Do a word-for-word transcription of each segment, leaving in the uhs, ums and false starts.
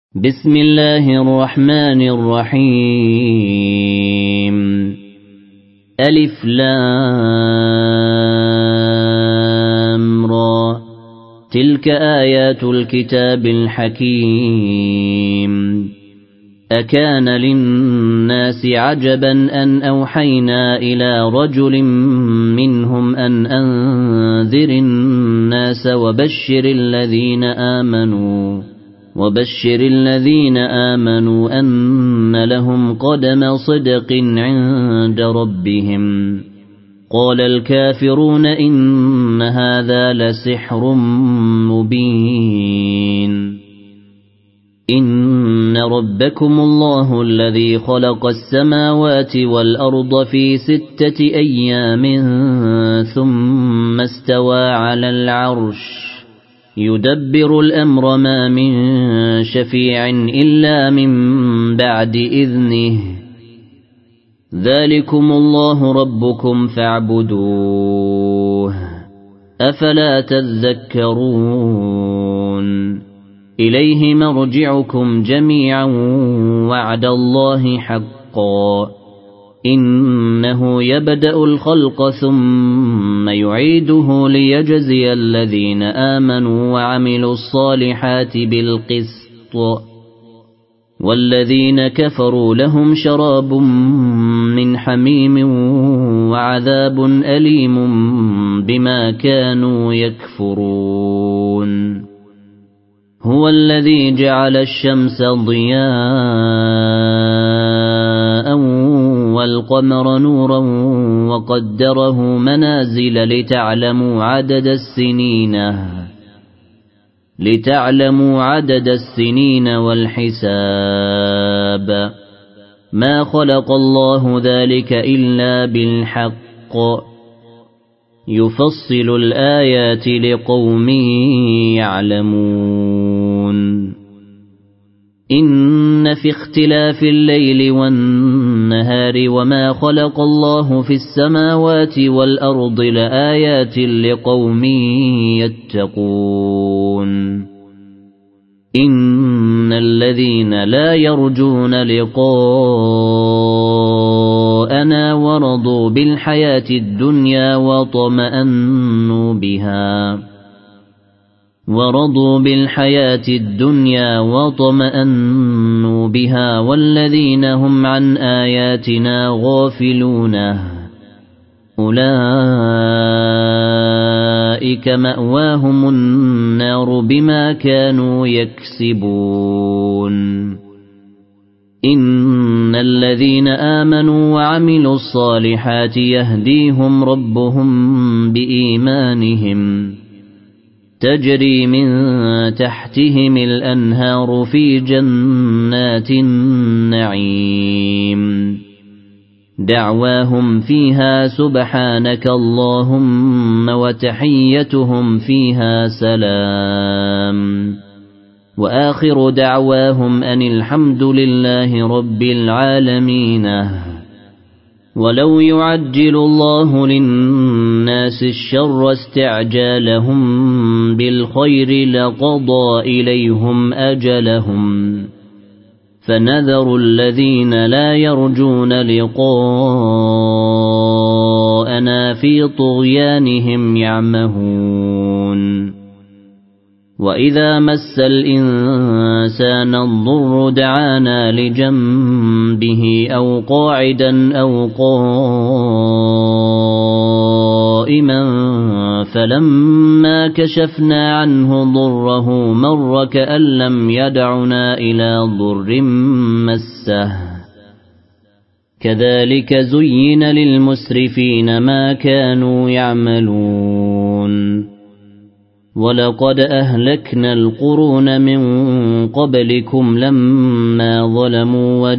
بسم الله الرحمن الرحيم ألف لام را تلك آيات الكتاب الحكيم أكان للناس عجبا أن أوحينا إلى رجل منهم أن أنذر الناس وبشر الذين آمنوا وبشر الذين آمنوا أن لهم قدم صدق عند ربهم قال الكافرون إن هذا لسحر مبين إن ربكم الله الذي خلق السماوات والأرض في ستة أيام ثم استوى على العرش يدبر الأمر ما من شفيع إلا من بعد إذنه ذلكم الله ربكم فاعبدوه أفلا تذكرون إليه مرجعكم جميعا وعد الله حقا إنه يبدأ الخلق ثم يعيده ليجزي الذين آمنوا وعملوا الصالحات بالقسط والذين كفروا لهم شراب من حميم وعذاب أليم بما كانوا يكفرون هو الذي جعل الشمس ضياء والقمر نورا وقدره منازل لتعلموا عدد السنين لتعلموا عدد السنين والحساب ما خلق الله ذلك إلا بالحق يفصل الآيات لقوم يعلمون إن في اختلاف الليل والنهار وما خلق الله في السماوات والأرض لآيات لقوم يتقون إن الذين لا يرجون لقاءنا ورضوا بالحياة الدنيا وطمأنوا بها ورضوا بالحياة الدنيا وطمأنوا بها والذين هم عن آياتنا غافلون أولئك مأواهم النار بما كانوا يكسبون إن الذين آمنوا وعملوا الصالحات يهديهم ربهم بإيمانهم تجري من تحتهم الأنهار في جنات النعيم دعواهم فيها سبحانك اللهم وتحيتهم فيها سلام وآخر دعواهم أن الحمد لله رب العالمين ولو يعجل الله للناس الشر استعجالهم بالخير لقضى إليهم أجلهم فنذر الذين لا يرجون لقاءنا في طغيانهم يعمهون وإذا مس الإنسان الضر دعانا لجنبه أو قاعدا أو قائما فلما كشفنا عنه ضره مر كأن لم يدعنا إلى ضر مسه كذلك زين للمسرفين ما كانوا يعملون ولقد أهلكنا القرون من قبلكم لما ظلموا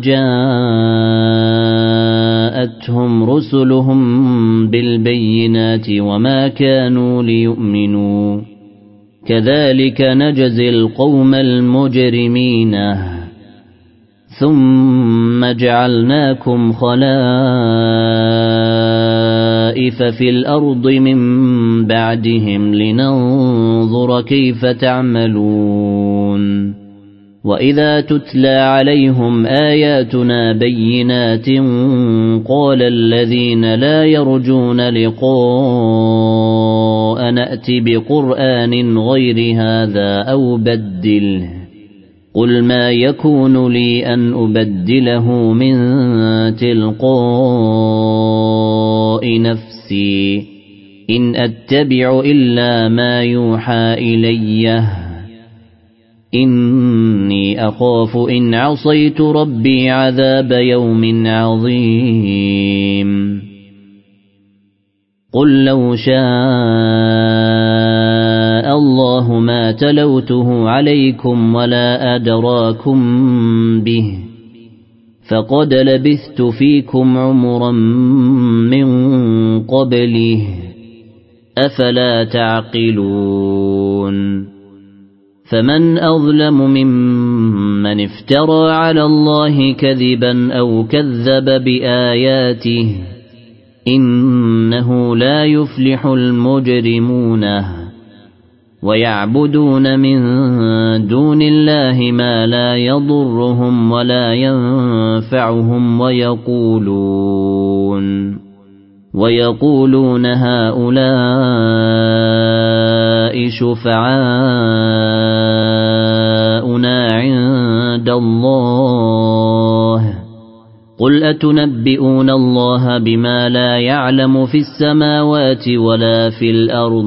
وجاءتهم رسلهم بالبينات وما كانوا ليؤمنوا كذلك نجزي القوم المجرمين ثم جعلناكم خلائف في الأرض من بعدهم لننظر كيف تعملون وإذا تتلى عليهم آياتنا بينات قال الذين لا يرجون لقاء نأت بقرآن غير هذا أو بدله قل ما يكون لي أن أبدله من تلقاء نفسي إن أتبع إلا ما يوحى إليه إني أخاف إن عصيت ربي عذاب يوم عظيم قل لو شاء الله ما تلوته عليكم ولا أدراكم به فقد لبثت فيكم عمرا من قبله أفلا تعقلون فمن أظلم ممن افترى على الله كذبا أو كذب بآياته إنه لا يفلح المجرمون ويعبدون من دون الله ما لا يضرهم ولا ينفعهم ويقولون ويقولون هؤلاء شفعاؤنا عند الله قل أتنبئون الله بما لا يعلم في السماوات ولا في الأرض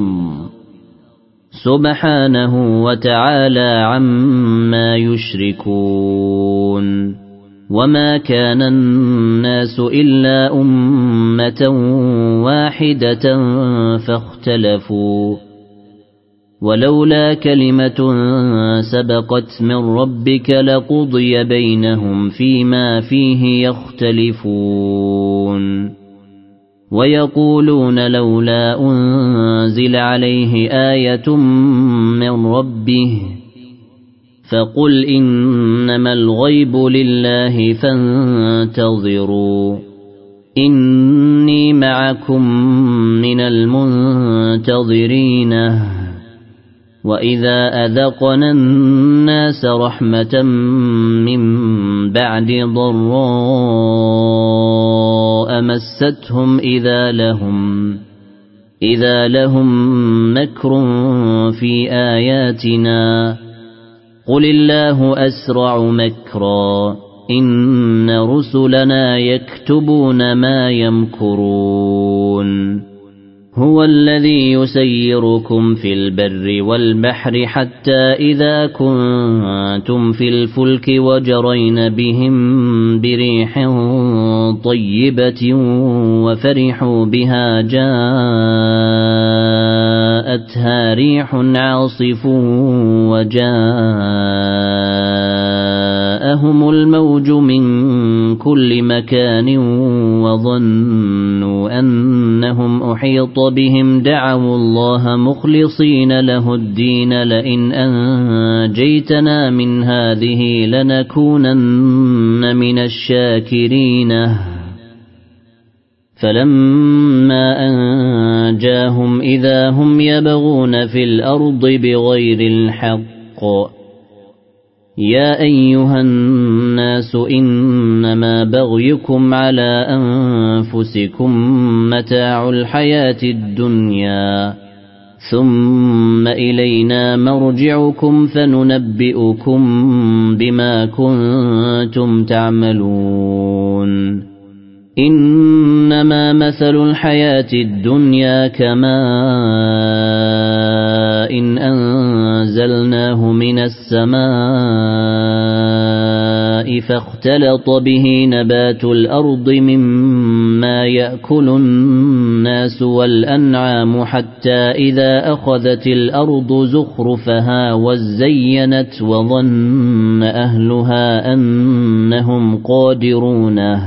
سبحانه وتعالى عما يشركون وما كان الناس إلا أمة واحدة فاختلفوا ولولا كلمة سبقت من ربك لقضي بينهم فيما فيه يختلفون ويقولون لولا أنزل عليه آية من ربه فقل إنما الغيب لله فانتظروا إني معكم من المنتظرين وإذا أذقنا الناس رحمة من بعد ضراء مستهم إذا لهم إذا لهم مكر في آياتنا قل الله أسرع مكرا إن رسلنا يكتبون ما يمكرون هو الذي يسيركم في البر والبحر حتى إذا كنتم في الفلك وجرين بهم بريح طيبة وفرحوا بها جاءتها ريح عاصف وجاءهم الموج من كل مكان وظنوا أنهم أحيط بهم دعوا الله مخلصين له الدين لئن أنجيتنا من هذه لنكونن من الشاكرين فلما أنجاهم إذا هم يبغون في الأرض بغير الحق يا أيها الناس إنما بغيكم على أنفسكم متاع الحياة الدنيا ثم إلينا مرجعكم فننبئكم بما كنتم تعملون إنما مثل الحياة الدنيا كماء إن أنزلناه من السماء فاختلط به نبات الأرض مما يأكل الناس والأنعام حتى إذا أخذت الأرض زخرفها وزينت وظن أهلها أنهم قادرون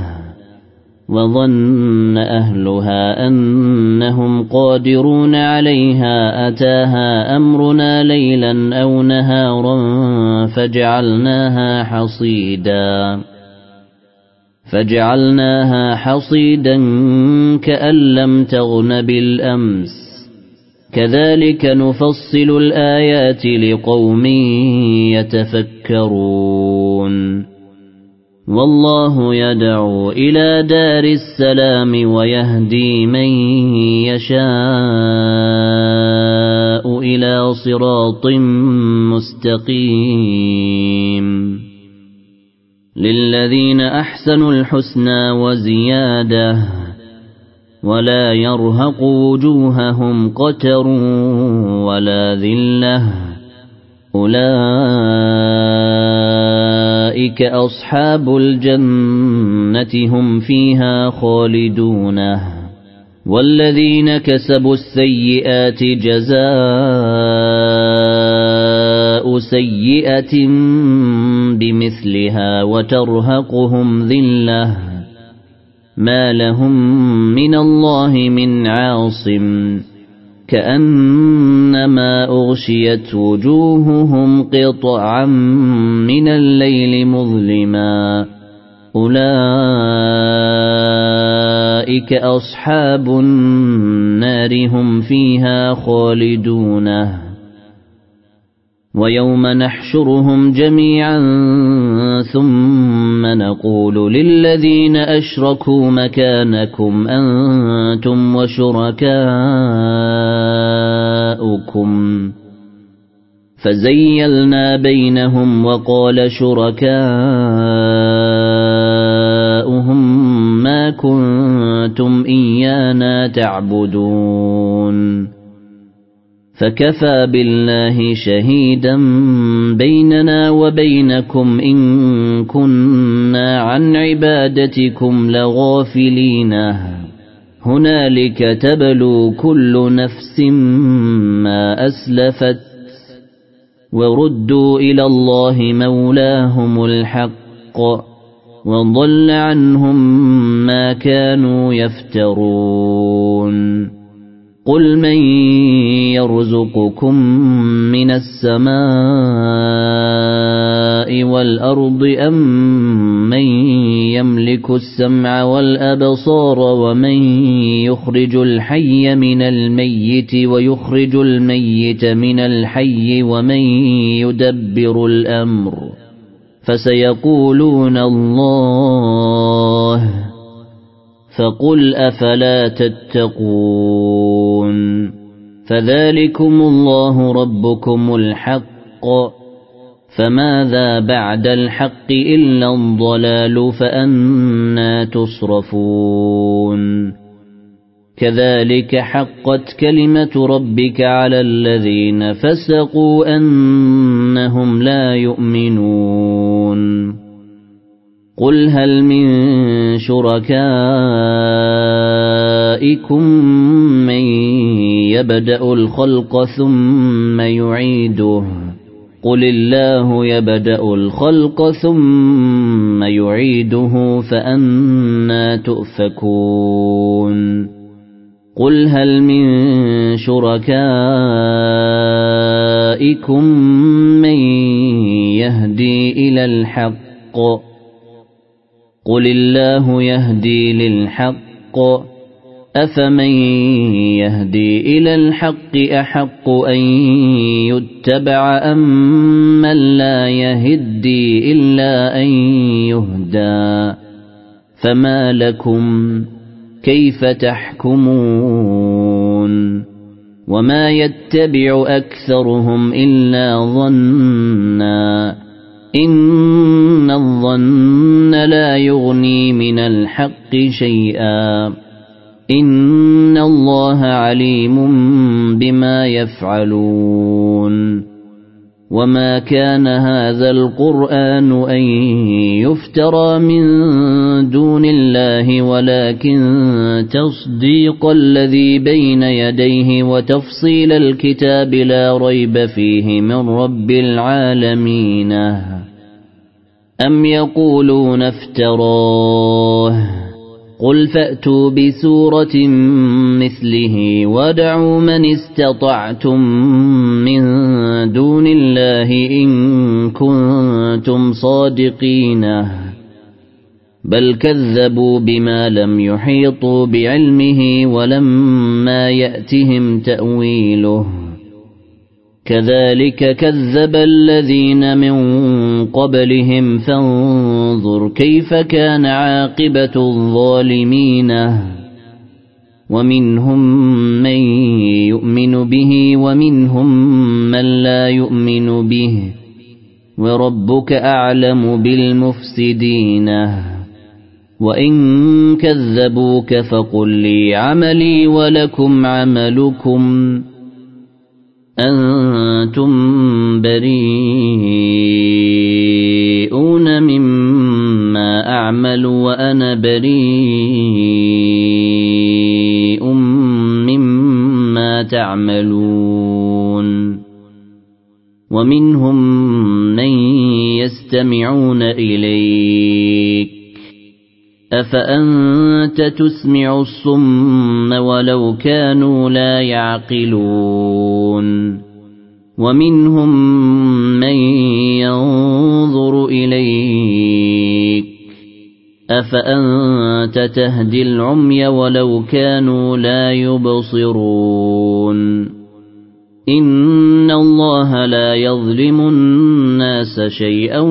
وظن أهلها أنهم قادرون عليها أتاها أمرنا ليلا أو نهارا فجعلناها حصيدا فجعلناها حصيدا كأن لم تغن بالأمس كذلك نفصل الآيات لقوم يتفكرون والله يدعو إلى دار السلام ويهدي من يشاء إلى صراط مستقيم للذين أحسنوا الحسنى وزيادة ولا يرهق وجوههم قتر ولا ذلة أولئك أصحاب الجنة هم فيها خالدون والذين كسبوا السيئات جزاء سيئة بمثلها وترهقهم ذلة ما لهم من الله من عاصم كأنما أغشيت وجوههم قطعا من الليل مظلما أولئك أصحاب النار هم فيها خالدون ويوم نحشرهم جميعا ثم نقول للذين أشركوا مكانكم أنتم وشركاؤكم فزيلنا بينهم وقال شركاؤهم ما كنتم إيانا تعبدون فكفى بالله شهيدا بيننا وبينكم إن كنا عن عبادتكم لغافلين هنالك تبلو كل نفس ما أسلفت وردوا إلى الله مولاهم الحق وضل عنهم ما كانوا يفترون قل من يرزقكم من السماء والأرض أم من يملك السمع والأبصار ومن يخرج الحي من الميت ويخرج الميت من الحي ومن يدبر الأمر فسيقولون الله فقل أفلا تتقون فذلكم الله ربكم الحق فماذا بعد الحق إلا الضلال فأنى تصرفون كذلك حقت كلمة ربك على الذين فسقوا أنهم لا يؤمنون قل هل من شركائكم من يبدأ الخلق ثم يعيده قل الله يبدأ الخلق ثم يعيده فأنى تؤفكون قل هل من شركائكم من يهدي إلى الحق قل الله يهدي للحق أفمن يهدي إلى الحق أحق أن يتبع أم من لا يهدي إلا أن يهدى فما لكم كيف تحكمون وما يتبع أكثرهم إلا ظنّا إن الظن لا يغني من الحق شيئا إن الله عليم بما يفعلون وما كان هذا القرآن أن يفترى من دون الله ولكن تصديق الذي بين يديه وتفصيل الكتاب لا ريب فيه من رب العالمين أم يقولون افتراه قل فأتوا بسورة مثله وادعوا من استطعتم من دون الله إن كنتم صادقين بل كذبوا بما لم يحيطوا بعلمه ولما يأتهم تأويله كذلك كذب الذين من قبلهم فانظر كيف كان عاقبة الظالمين ومنهم من يؤمن به ومنهم من لا يؤمن به وربك أعلم بالمفسدين وإن كذبوك فقل لي عملي ولكم عملكم أنتم بريئون مما أعمل وأنا بريء مما تعملون ومنهم من يستمعون إليك أفأنت تسمع الصم ولو كانوا لا يعقلون ومنهم من ينظر إليك أفأنت تهدي العمي ولو كانوا لا يبصرون إن الله لا يظلم الناس شيئا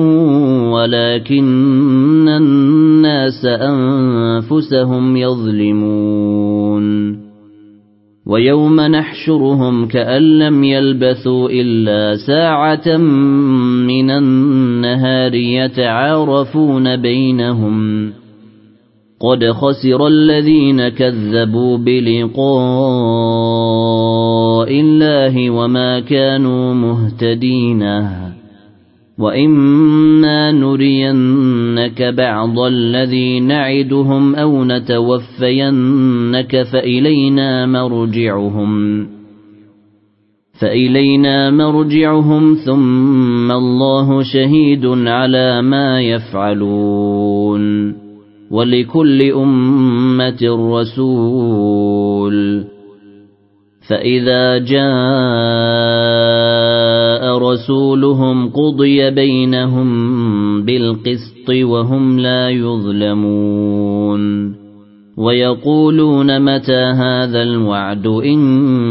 ولكن الناس أنفسهم يظلمون ويوم نحشرهم كأن لم يلبثوا إلا ساعة من النهار يتعارفون بينهم قد خسر الذين كذبوا بلقاء الله وما كانوا مهتدين وإما نرينك بعض الذي نعدهم أو نتوفينك فإلينا مرجعهم فإلينا مرجعهم ثم الله شهيد على ما يفعلون ولكل أمة رسول فإذا جاء رسولهم قضي بينهم بالقسط وهم لا يظلمون ويقولون متى هذا الوعد إن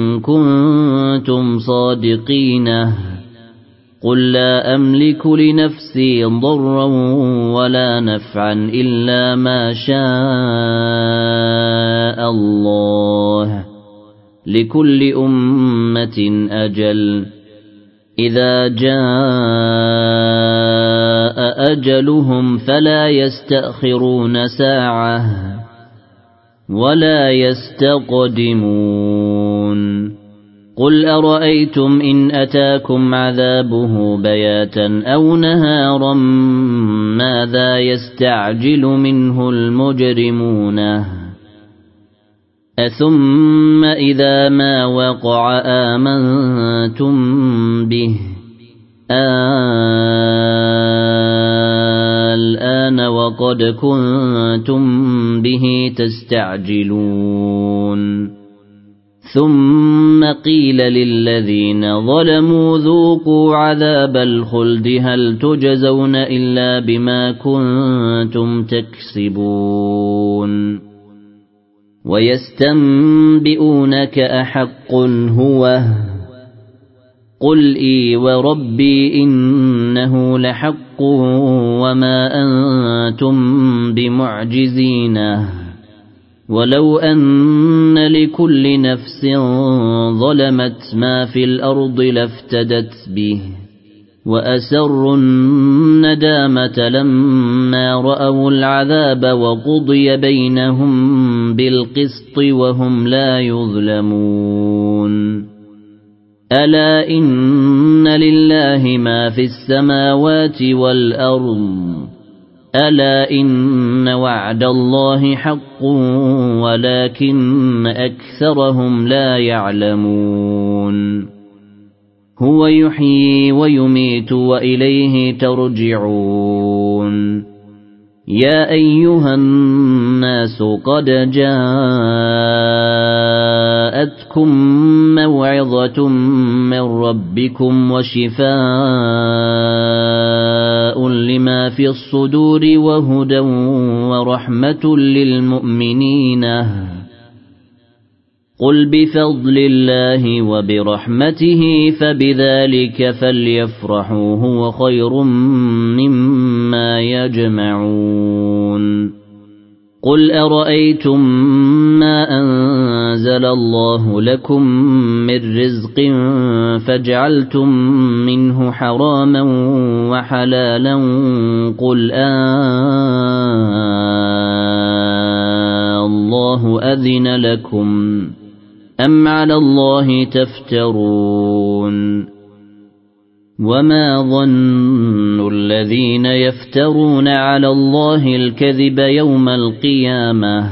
كنتم صادقين قل لا أملك لنفسي ضرا ولا نفعا إلا ما شاء الله لكل أمة أجل إذا جاء أجلهم فلا يستأخرون ساعة ولا يستقدمون قل أرأيتم إن أتاكم عذابه بياتا أو نهارا ماذا يستعجل منه المجرمون أثم إذا ما وقع آمنتم به الآن وقد كنتم به تستعجلون ثم قيل للذين ظلموا ذوقوا عذاب الخلد هل تجزون إلا بما كنتم تكسبون ويستنبئونك أحق هو قل إي وربي إنه لحق وما أنتم بمعجزين ولو أن لكل نفس ظلمت ما في الأرض لافتدت به وأسروا الندامة لما رأوا العذاب وقضي بينهم بالقسط وهم لا يظلمون ألا إن لله ما في السماوات والأرض ألا إن وعد الله حق ولكن أكثرهم لا يعلمون هو يحيي ويميت وإليه ترجعون يا أيها الناس قد جاءتكم موعظة من ربكم وشفاء لما في الصدور وهدى ورحمة للمؤمنين قل بفضل الله وبرحمته فبذلك فليفرحوا هو خير مما يجمعون قل أرأيتم ما أنزل الله لكم من رزق فجعلتم منه حراما وحلالا قل آه الله أذن لكم أم على الله تفترون وما ظن الذين يفترون على الله الكذب يوم القيامة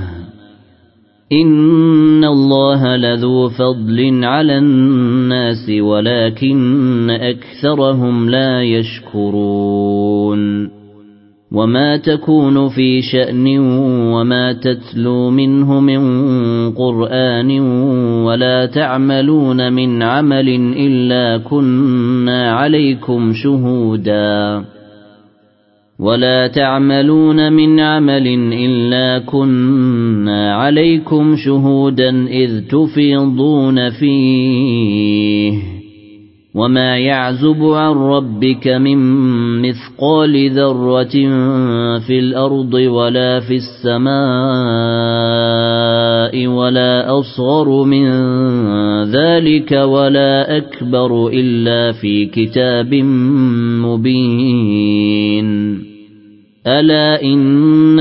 إن الله لذو فضل على الناس ولكن أكثرهم لا يشكرون وما تكون في شأن وما تتلو منه من قرآن ولا تعملون من عمل إلا كنا عليكم شهودا ولا تعملون من عمل إلا كنا عليكم شهودا إذ تفيضون فيه وما يعزب عن ربك من مثقال ذرة في الأرض ولا في السماء ولا أصغر من ذلك ولا أكبر إلا في كتاب مبين ألا إن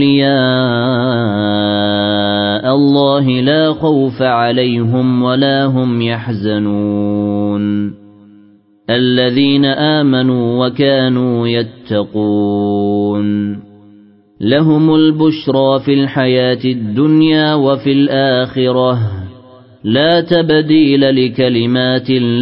أولياء الله لا خوف عليهم ولا هم يحزنون الذين آمنوا وكانوا يتقون لهم البشرى في الحياة الدنيا وفي الآخرة لا تبديل لكلمات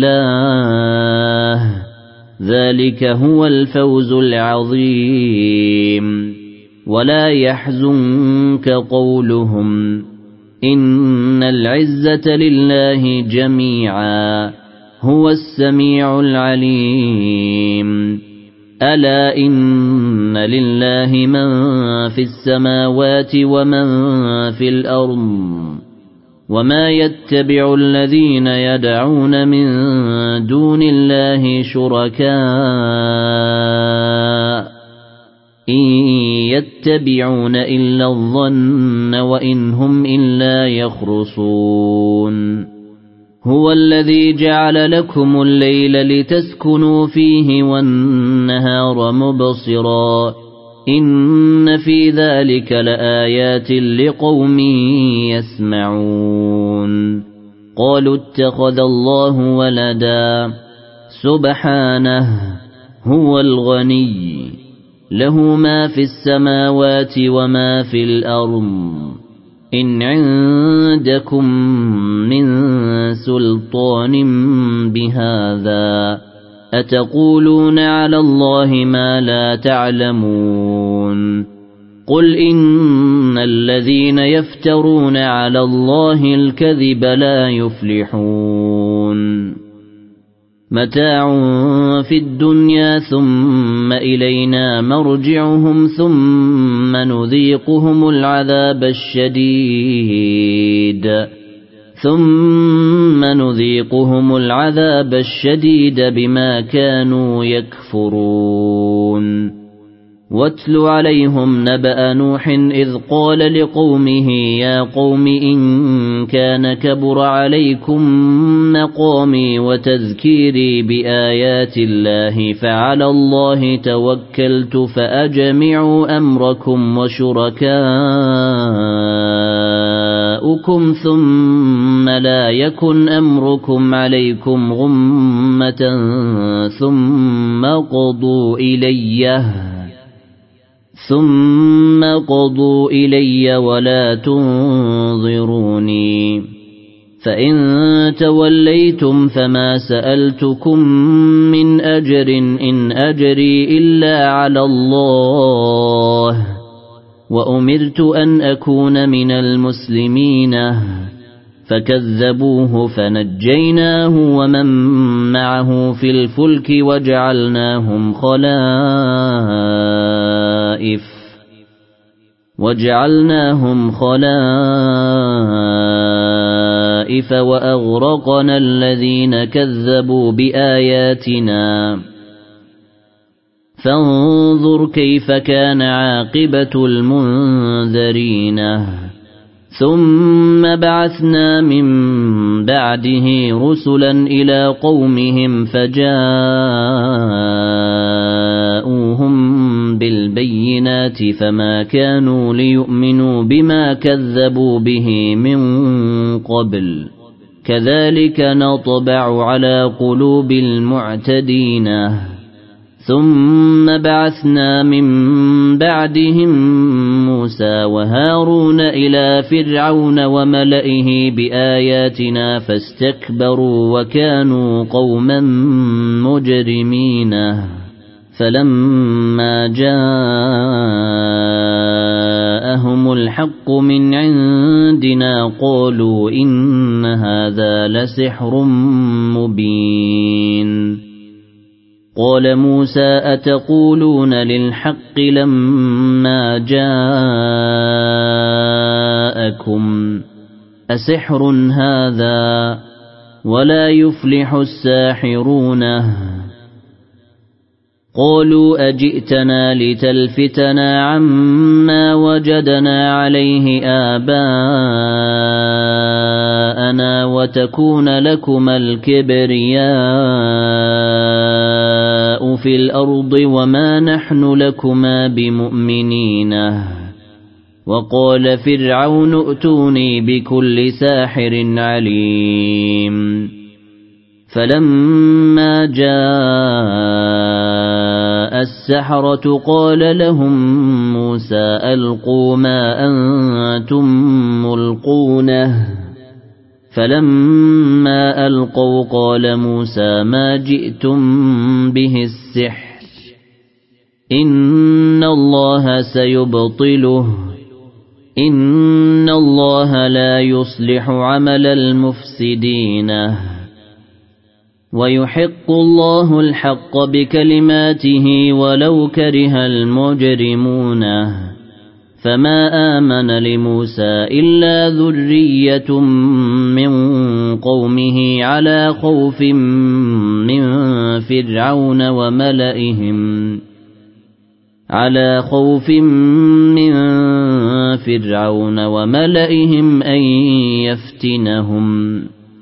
الله ذلك هو الفوز العظيم ولا يحزنك قولهم إن العزة لله جميعا هو السميع العليم ألا إن لله من في السماوات ومن في الأرض وما يتبع الذين يدعون من دون الله شركاء إن يتبعون إلا الظن وإن هم إلا يخرصون هو الذي جعل لكم الليل لتسكنوا فيه والنهار مبصرا إن في ذلك لآيات لقوم يسمعون قالوا اتخذ الله ولدا سبحانه هو الغني له ما في السماوات وما في الأرض إن عندكم من سلطان بهذا أتقولون على الله ما لا تعلمون قل إن الذين يفترون على الله الكذب لا يفلحون متاع في الدنيا ثم إلينا مرجعهم ثم نذيقهم العذاب الشديد ثم نذيقهم العذاب الشديد بما كانوا يكفرون واتل عليهم نبأ نوح إذ قال لقومه يا قوم إن كان كبر عليكم مقامي وتذكيري بآيات الله فعلى الله توكلت فأجمعوا أمركم وشركاءكم ثم لا يكن أمركم عليكم غمة ثم قضوا إليه ثم قضوا إلي ولا تنظروني فإن توليتم فما سألتكم من أجر إن أجري إلا على الله وأمرت أن أكون من المسلمين فكذبوه فنجيناه ومن معه في الفلك وجعلناهم خلائف وجعلناهم خلائف الخسائف وأغرقنا الذين كذبوا بآياتنا فانظر كيف كان عاقبة المنذرين ثم بعثنا من بعده رسلا إلى قومهم فجاءوهم بالبينات فما كانوا ليؤمنوا بما كذبوا به من قبل كذلك نطبع على قلوب المعتدين ثم بعثنا من بعدهم موسى وهارون إلى فرعون وملئه بآياتنا فاستكبروا وكانوا قوما مجرمين فلما جاءهم الحق من عندنا قالوا إن هذا لسحر مبين قال موسى أتقولون للحق لما جاءكم أسحر هذا ولا يفلح الساحرون قالوا أجئتنا لتلفتنا عما وجدنا عليه آباءنا وتكون لكما الكبرياء في الأرض وما نحن لكما بمؤمنين وقال فرعون ائتوني بكل ساحر عليم فلما جاء السحرة قال لهم موسى ألقوا ما أنتم ملقونه فلما ألقوا قال موسى ما جئتم به السحر إن الله سيبطله إن الله لا يصلح عمل المفسدين ويحق الله الحق بكلماته ولو كره المجرمون فما آمن لموسى إلا ذرية من قومه على خوف من فرعون وملئهم على خوف من فرعون وملئهم أن يفتنهم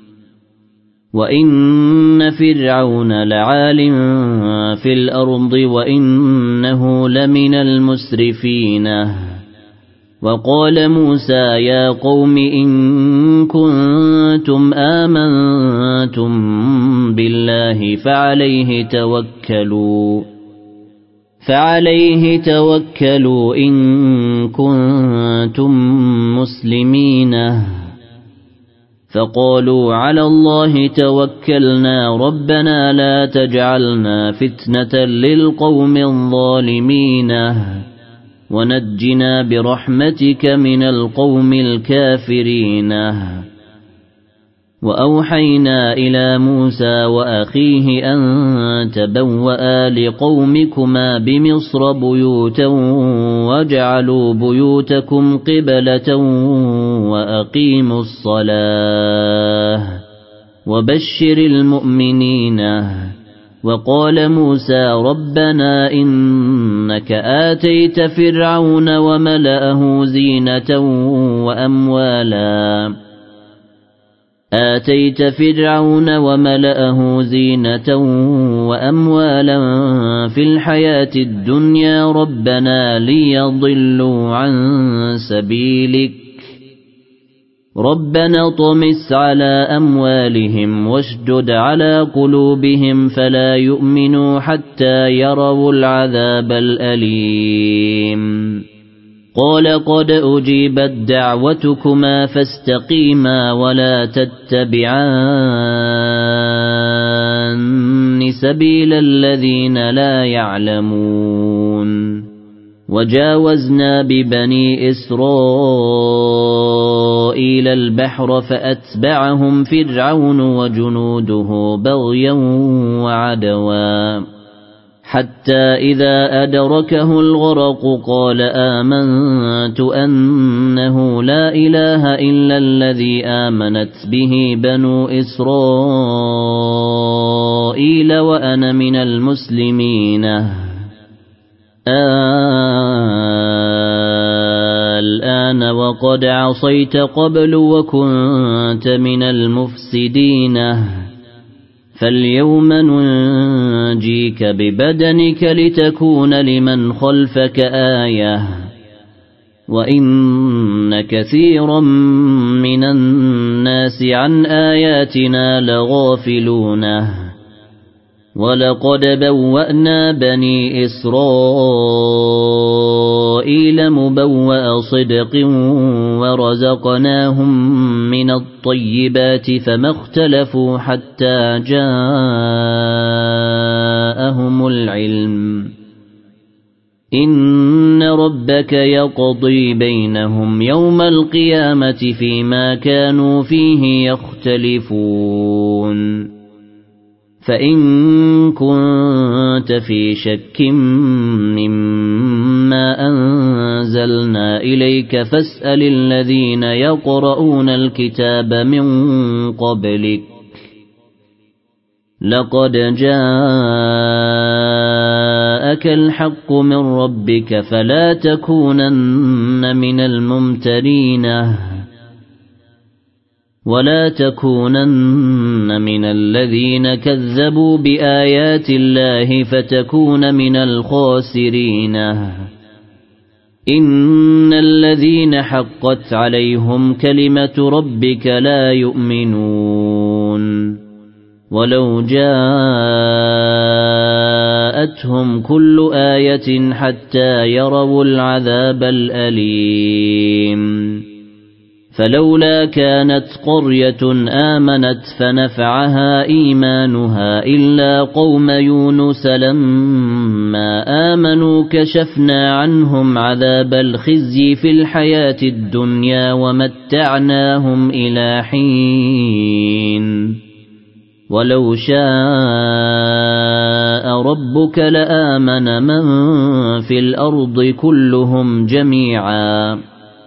وإن فرعون لعال في الأرض وإنه لمن المسرفين وقال موسى يا قوم إن كنتم آمنتم بالله فعليه توكلوا فعليه توكلوا إن كنتم مسلمين فقالوا على الله توكلنا ربنا لا تجعلنا فتنة للقوم الظالمين ونجنا برحمتك من القوم الكافرين وأوحينا إلى موسى وأخيه أن تبوأ لقومكما بمصر بيوتا واجعلوا بيوتكم قبلة وأقيموا الصلاة وبشر المؤمنين وقال موسى ربنا إنك آتيت فرعون وملأه زينة وأموالا آتيت فرعون وملأه زينة وأموالا في الحياة الدنيا ربنا ليضلوا عن سبيلك ربنا طمس على أموالهم واشدد على قلوبهم فلا يؤمنوا حتى يروا العذاب الأليم قال قد أجيبت دعوتكما فاستقيما ولا تتبعان سبيل الذين لا يعلمون وجاوزنا ببني إسرائيل البحر فأتبعهم فرعون وجنوده بغيا وعدوا حتى إذا أدركه الغرق قال آمنت أنه لا إله إلا الذي آمنت به بنو إسرائيل وأنا من المسلمين. الآن وقد عصيت قبل وكنت من المفسدين فاليوم ننجيك ببدنك لتكون لمن خلفك آية وإن كثيرا من الناس عن آياتنا لغافلون. ولقد بوأنا بني إسرائيل مبوأ صدق ورزقناهم من الطيبات فما اختلفوا حتى جاءهم العلم إن ربك يقضي بينهم يوم القيامة فيما كانوا فيه يختلفون. فإن كنت في شك مما أنزلنا إليك فاسأل الذين يقرؤون الكتاب من قبلك لقد جاءك الحق من ربك فلا تكونن من الممترين ولا تكونن من الذين كذبوا بآيات الله فتكون من الخاسرين. إن الذين حقت عليهم كلمة ربك لا يؤمنون ولو جاءتهم كل آية حتى يروا العذاب الأليم. فلولا كانت قرية آمنت فنفعها إيمانها إلا قوم يونس لما آمنوا كشفنا عنهم عذاب الخزي في الحياة الدنيا ومتعناهم إلى حين. ولو شاء ربك لآمن من في الأرض كلهم جميعا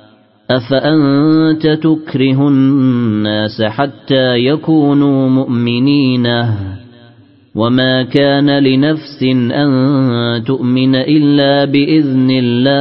أفأنت تكره الناس حتى يكونوا مؤمنين وما كان لنفس أن تؤمن إلا بإذن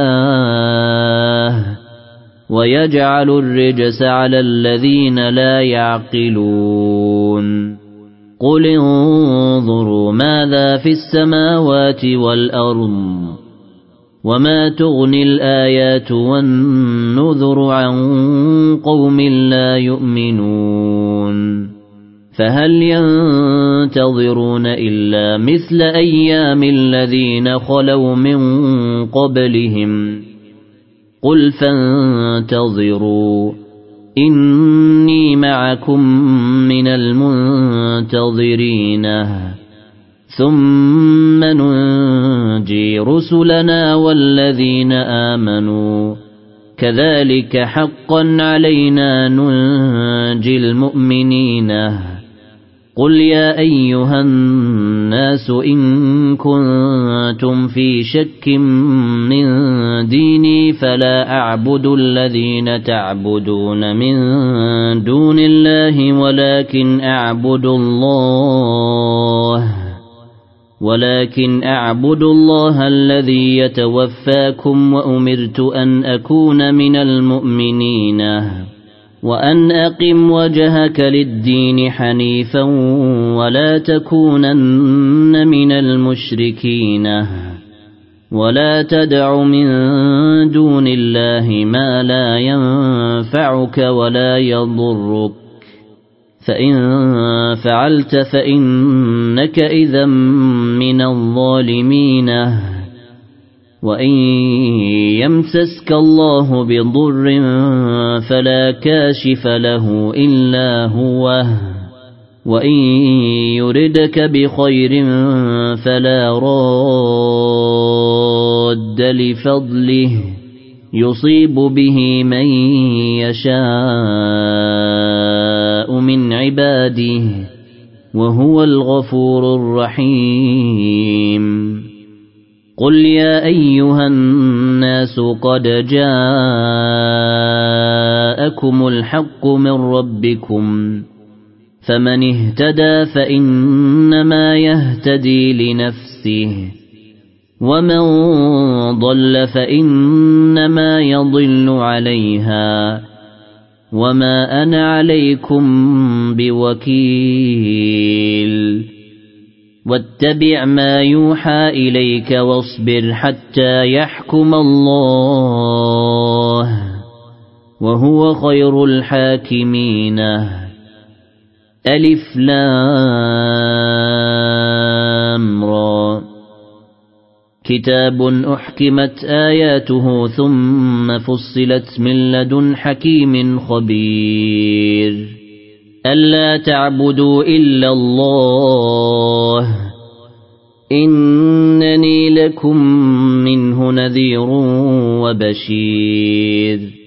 الله ويجعل الرجس على الذين لا يعقلون. قل انظروا ماذا في السماوات والأرض وما تغني الآيات والنذر عن قوم لا يؤمنون. فهل ينتظرون إلا مثل أيام الذين خلوا من قبلهم قل فانتظروا إني معكم من المنتظرين ثم ننجي رسلنا والذين آمنوا كذلك حقا علينا ننجي المؤمنين. قل يا أيها الناس إن كنتم في شك من ديني فلا أعبد الذين تعبدون من دون الله ولكن أعبد الله ولكن أعبد الله الذي يتوفاكم وأمرت أن أكون من المؤمنين وأن أقم وجهك للدين حنيفا ولا تكونن من المشركين ولا تدع من دون الله ما لا ينفعك ولا يضرك فإن فعلت فإنك إذا من الظالمين. وإن يمسسك الله بضر فلا كاشف له إلا هو وإن يردك بخير فلا راد لفضله يصيب به من يشاء من عباده وهو الغفور الرحيم. قل يا أيها الناس قد جاءكم الحق من ربكم فمن اهتدى فإنما يهتدي لنفسه ومن ضل فإنما يضل عليها وما أنا عليكم بوكيل واتبع ما يوحى إليك واصبر حتى يحكم الله وهو خير الحاكمين. ألف لام را كتاب أحكمت آياته ثم فصلت من لدن حكيم خبير ألا تعبدوا إلا الله إنني لكم منه نذير وبشير.